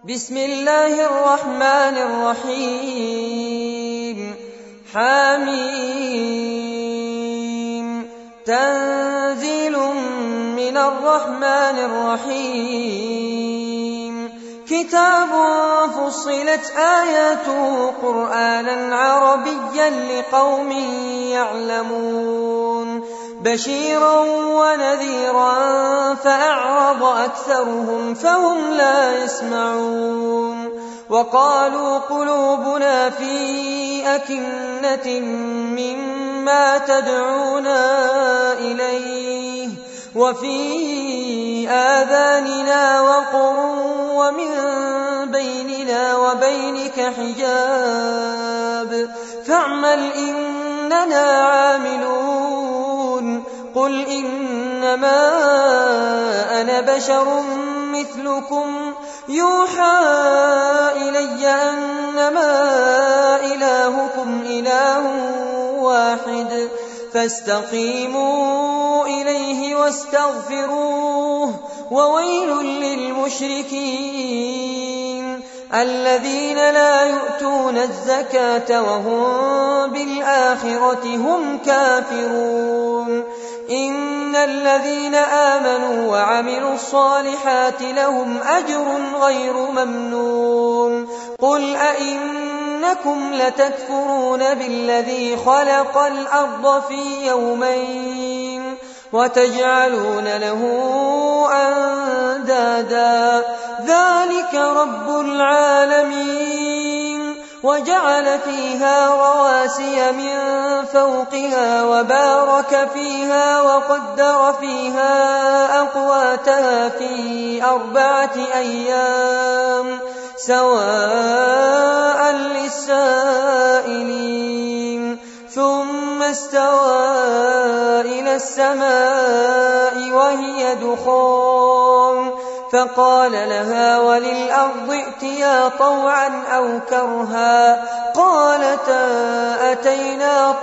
بسم الله الرحمن الرحيم حميم تنزيل من الرحمن الرحيم كتاب فصلت آياته قرآنا عربيا لقوم يعلمون بشيرا ونذيرا فأعرض أكثرهم فهم لا يسمعون وقالوا قلوبنا في أكنة مما تدعونا إليه وفي آذاننا وقر ومن بيننا وبينك حجاب فاعمل إننا عاملون قل إنما أنا بشر مثلكم يوحى إلي أنما إلهكم إله واحد فاستقيموا إليه واستغفروه وويل للمشركين الذين لا يؤتون الزكاة وهم بالآخرة هم كافرون إن الذين آمنوا وعملوا الصالحات لهم أجر غير ممنون قل أئنكم لتكفرون بالذي خلق الأرض في يومين وتجعلون له أندادا ذلك رب العالمين وجعل فيها رواسي من فوقها وبارك فيها وقدر فيها أقواتها في 4 أيام سواء للسائلين ثم استوى إلى السماء وهي دخان فقال لها وللأرض ائتيا طوعا أو كرها قالتا أتينا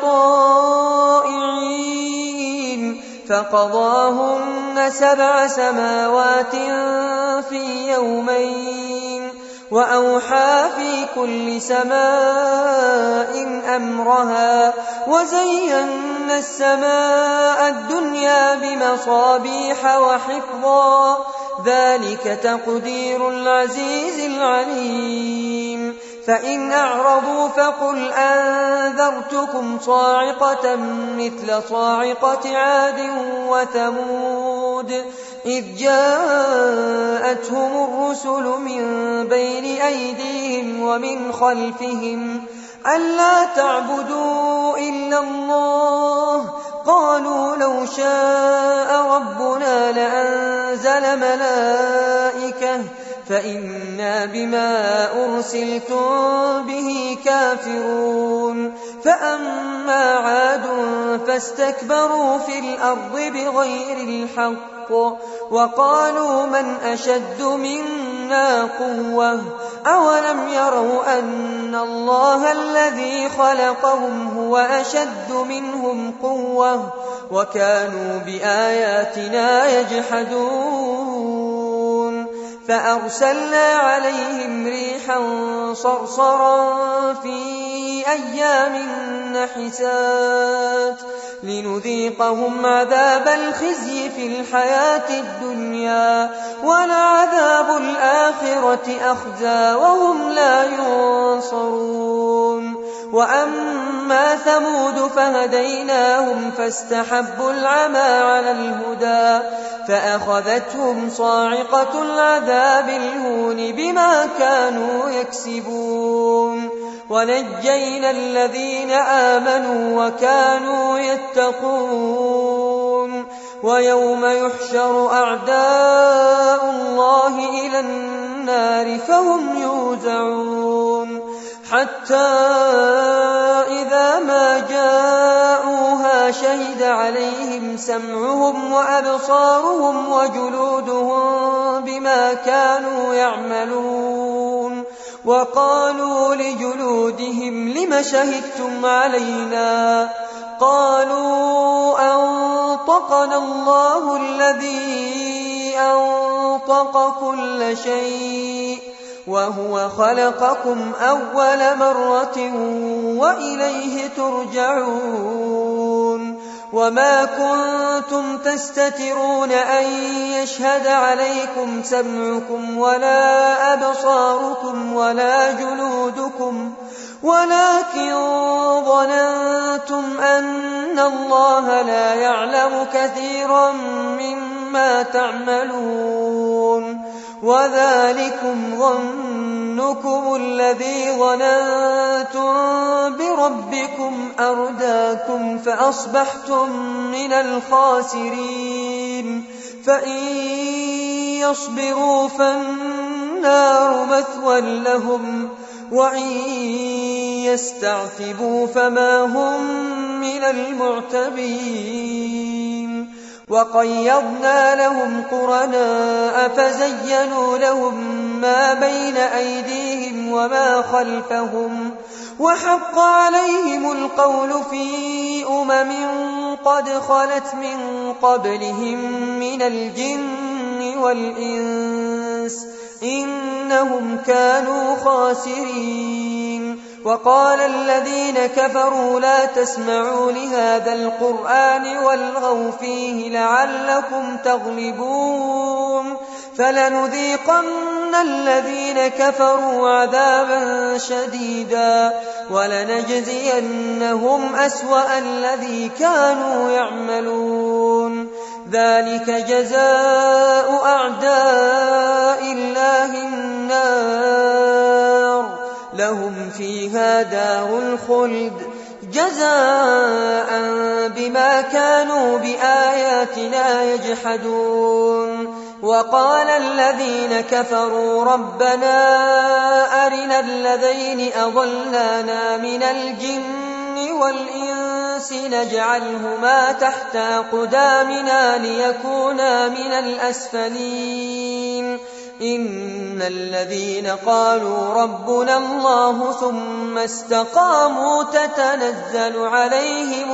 طائعين فقضاهن 7 سماوات في يومين وأوحى في كل سماء أمرها وزينا السماء الدنيا بمصابيح وحفظا ذلك تقدير العزيز العليم فإن أعرضوا فقل أنذرتكم صاعقة مثل صاعقة عاد وثمود إذ جاءتهم الرسل من بين أيديهم ومن خلفهم ألا تعبدوا إلا الله قالوا لو شاء ربنا لأنزل ملائكة فإنا بما أرسلتم به كافرون فأما عاد فاستكبروا في الأرض بغير الحق وقالوا من أشد منا قوة أولم يروا أن الله الذي خلقهم هو أشد منهم قوة وكانوا بآياتنا يجحدون فأرسلنا عليهم ريحا صرصرا في أيام نحسات لنذيقهم عذاب الخزي في الحياة الدنيا ولعذاب الآخرة أخزى وهم لا ينصرون وأما ثمود فهديناهم فاستحبوا العمى على الهدى فأخذتهم صاعقة العذاب الهون بما كانوا يكسبون ونجينا الذين آمنوا وكانوا يتقون ويوم يحشر أعداء الله إلى النار فهم يوزعون حتى إذا ما جاءوها شهد عليهم سمعهم وأبصارهم وجلودهم بما كانوا يعملون وقالوا لجلودهم لم شهدتم علينا قالوا أنطقنا الله الذي أنطق كل شيء وهو خلقكم أول مرة وإليه ترجعون وما كنتم تستترون أن يشهد عليكم سمعكم ولا أبصاركم ولا جلودكم ولكن ظننتم أن الله لا يعلم كثيرا مما تعملون وذلكم ظنكم الذي ظننتم بربكم أرداكم فأصبحتم من الخاسرين فإن يصبروا فالنار مثوى لهم وإن يستعتبوا فما هم من المعتبين وقيضنا لهم قرناء فزينوا لهم ما بين أيديهم وما خلفهم وحق عليهم القول في قد خلت من قبلهم من الجن والإنس إنهم كانوا خاسرين وقال الذين كفروا لا تسمعوا لهذا القرآن والغوا فيه لعلكم تغلبون فلنذيقن الذين كفروا عذابا شديدا ولنجزينهم أسوأ الذي كانوا يعملون ذلك جزاء أعداء الله النار لهم فيها دار الخلد جزاء بما كانوا بآياتنا يجحدون وقال الذين كفروا ربنا أرنا الذين أضلانا من الجن والإنس نجعلهما تحت أقدامنا ليكونا من الأسفلين إن الذين قالوا ربنا الله ثم استقاموا تتنزل عليهم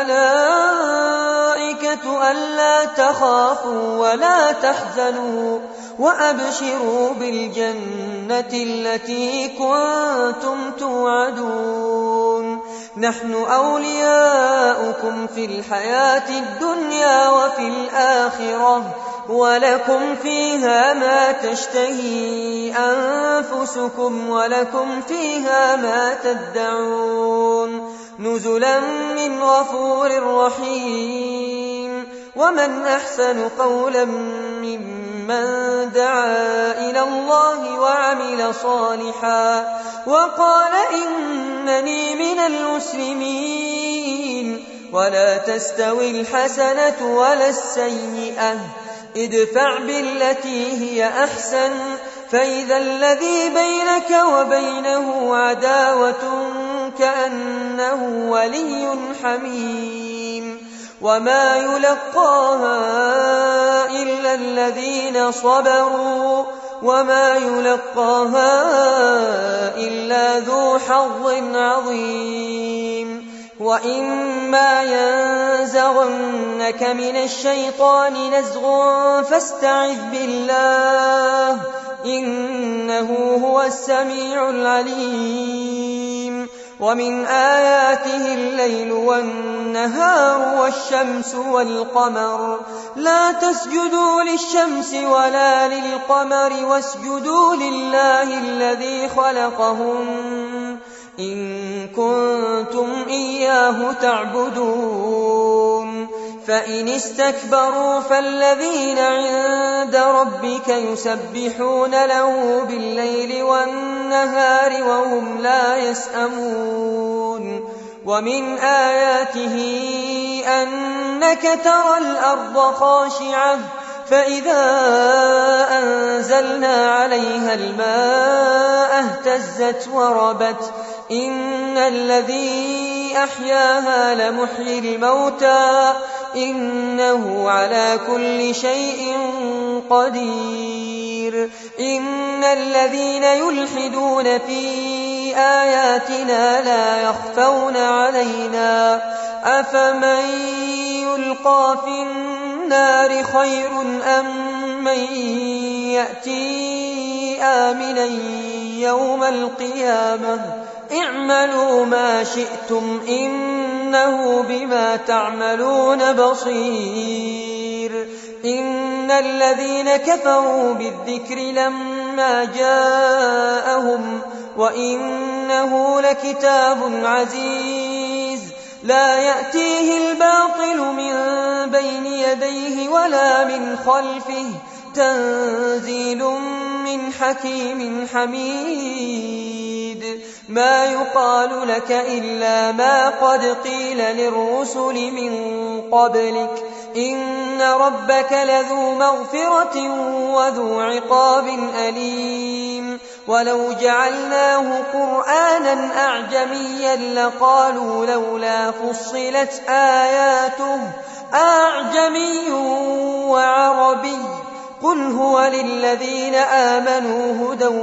الملائكة ألا تخافوا ولا تحزنوا وأبشروا بالجنة التي كنتم توعدون نحن أولياؤكم في الحياة الدنيا وفي الآخرة ولكم فيها ما تشتهي أنفسكم ولكم فيها ما تدعون نزلا من غفور رحيم ومن أحسن قولا ممن دعا إلى الله وعمل صالحا وقال إنني من المسلمين ولا تستوي الحسنة ولا السيئة ادفع بالتي هي أحسن فإذا الذي بينك وبينه عداوة كأنه ولي حميم وما يلقاها إلا الذين صبروا وما يلقاها إلا ذو حظ عظيم وإما ينزغنك من الشيطان نزغ فاستعذ بالله إنه هو السميع العليم ومن آياته الليل والنهار والشمس والقمر لا تسجدوا للشمس ولا للقمر واسجدوا لله الذي خلقهم إن كنتم إياه تعبدون فإن استكبروا فالذين عند ربك يسبحون له بالليل والنهار وهم لا يسأمون ومن آياته أنك ترى الأرض خاشعة فإذا أنزلنا عليها الماء اهتزت وربت إن الذي أحياها لمحيي الموتى إنه على كل شيء قدير إن الذين يلحدون في آياتنا لا يخفون علينا أفمن يلقى في النار خير أم من يأتي آمنا يوم القيامة اعملوا ما شئتم إنه بما تعملون بصير. إن الذين كفروا بالذكر لما جاءهم وإنه لكتاب عزيز لا يأتيه الباطل من بين يديه ولا من خلفه تنزيل من حكيم حميد. ما يقال لك إلا ما قد قيل للرسل من قبلك إن ربك لذو مغفرة وذو عقاب أليم. ولو جعلناه قرآنا أعجميا لقالوا لولا فصلت آياته أعجمي وعربي قل هو للذين آمنوا هدى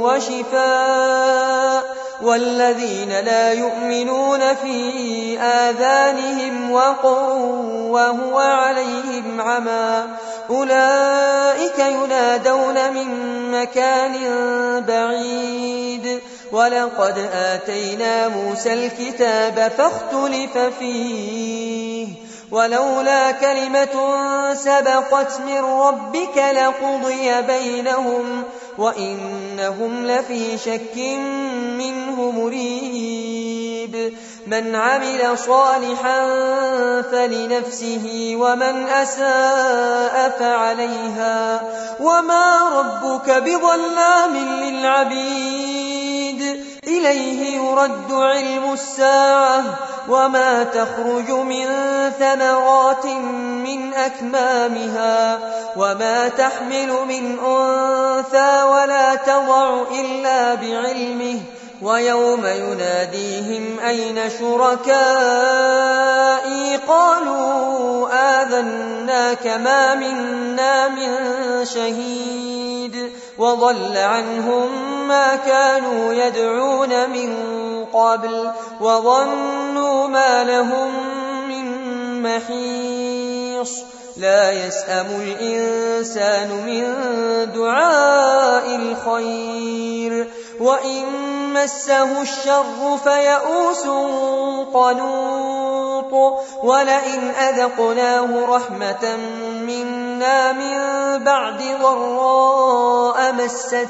وشفاء والذين لا يؤمنون في آذانهم وقر وهو عليهم عمى أولئك ينادون من مكان بعيد. ولقد آتينا موسى الكتاب فاختلف فيه ولولا كلمة سبقت من ربك لقضي بينهم وإنهم لفي شك منه مريب. من عمل صالحا فلنفسه ومن أساء فعليها وما ربك بظلام للعبيد. إليه يرد علم الساعة وما تخرج من ثمرات من أكمامها وما تحمل من أنثى ولا تضع إلا بعلمه ويوم يناديهم أين شركائي قالوا آذناك ما منا من شهيد وضل عنهم ما كانوا يدعون من قبل وظنوا ما لهم من محيص. لا يسأم الإنسان من دعاء الخير وإن مسه الشر فيئوس قنوط. ولئن أذقناه رحمة منا من بعد ضراء مسته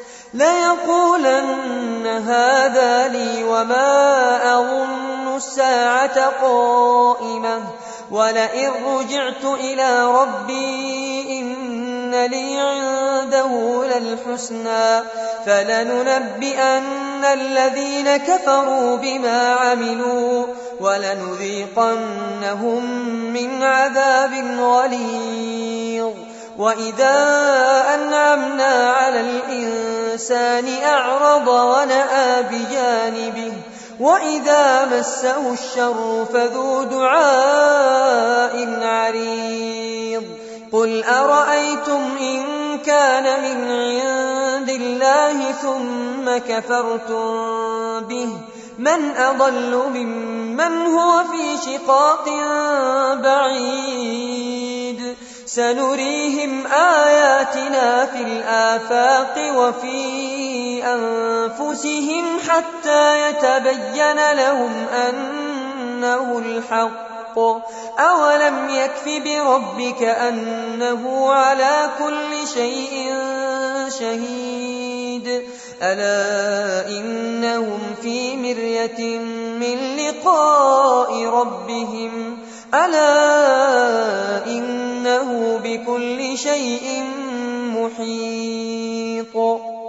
ليقولن هذا لي وما أظن الساعة قائمة ولئن رجعت إلى ربي إن لي عنده للحسنى فلننبئن الذين كفروا بما عملوا ولنذيقنهم من عذاب غليظ. وإذا أنعمنا على الإنسان أعرض ونأى بجانبه وإذا مسه الشر فذو دعاء عريض. قل أرأيتم إن كان من عند الله ثم كفرتم به من أضل ممن هو في شقاق بعيد. سنريهم آياتنا في الآفاق وفي أنفسهم حتى يتبين لهم أنه الحق. أولم يكف بربك أنه على كل شيء شهيد. ألا إنهم في مرية من لقاء ربهم ألا إنه بكل شيء محيط.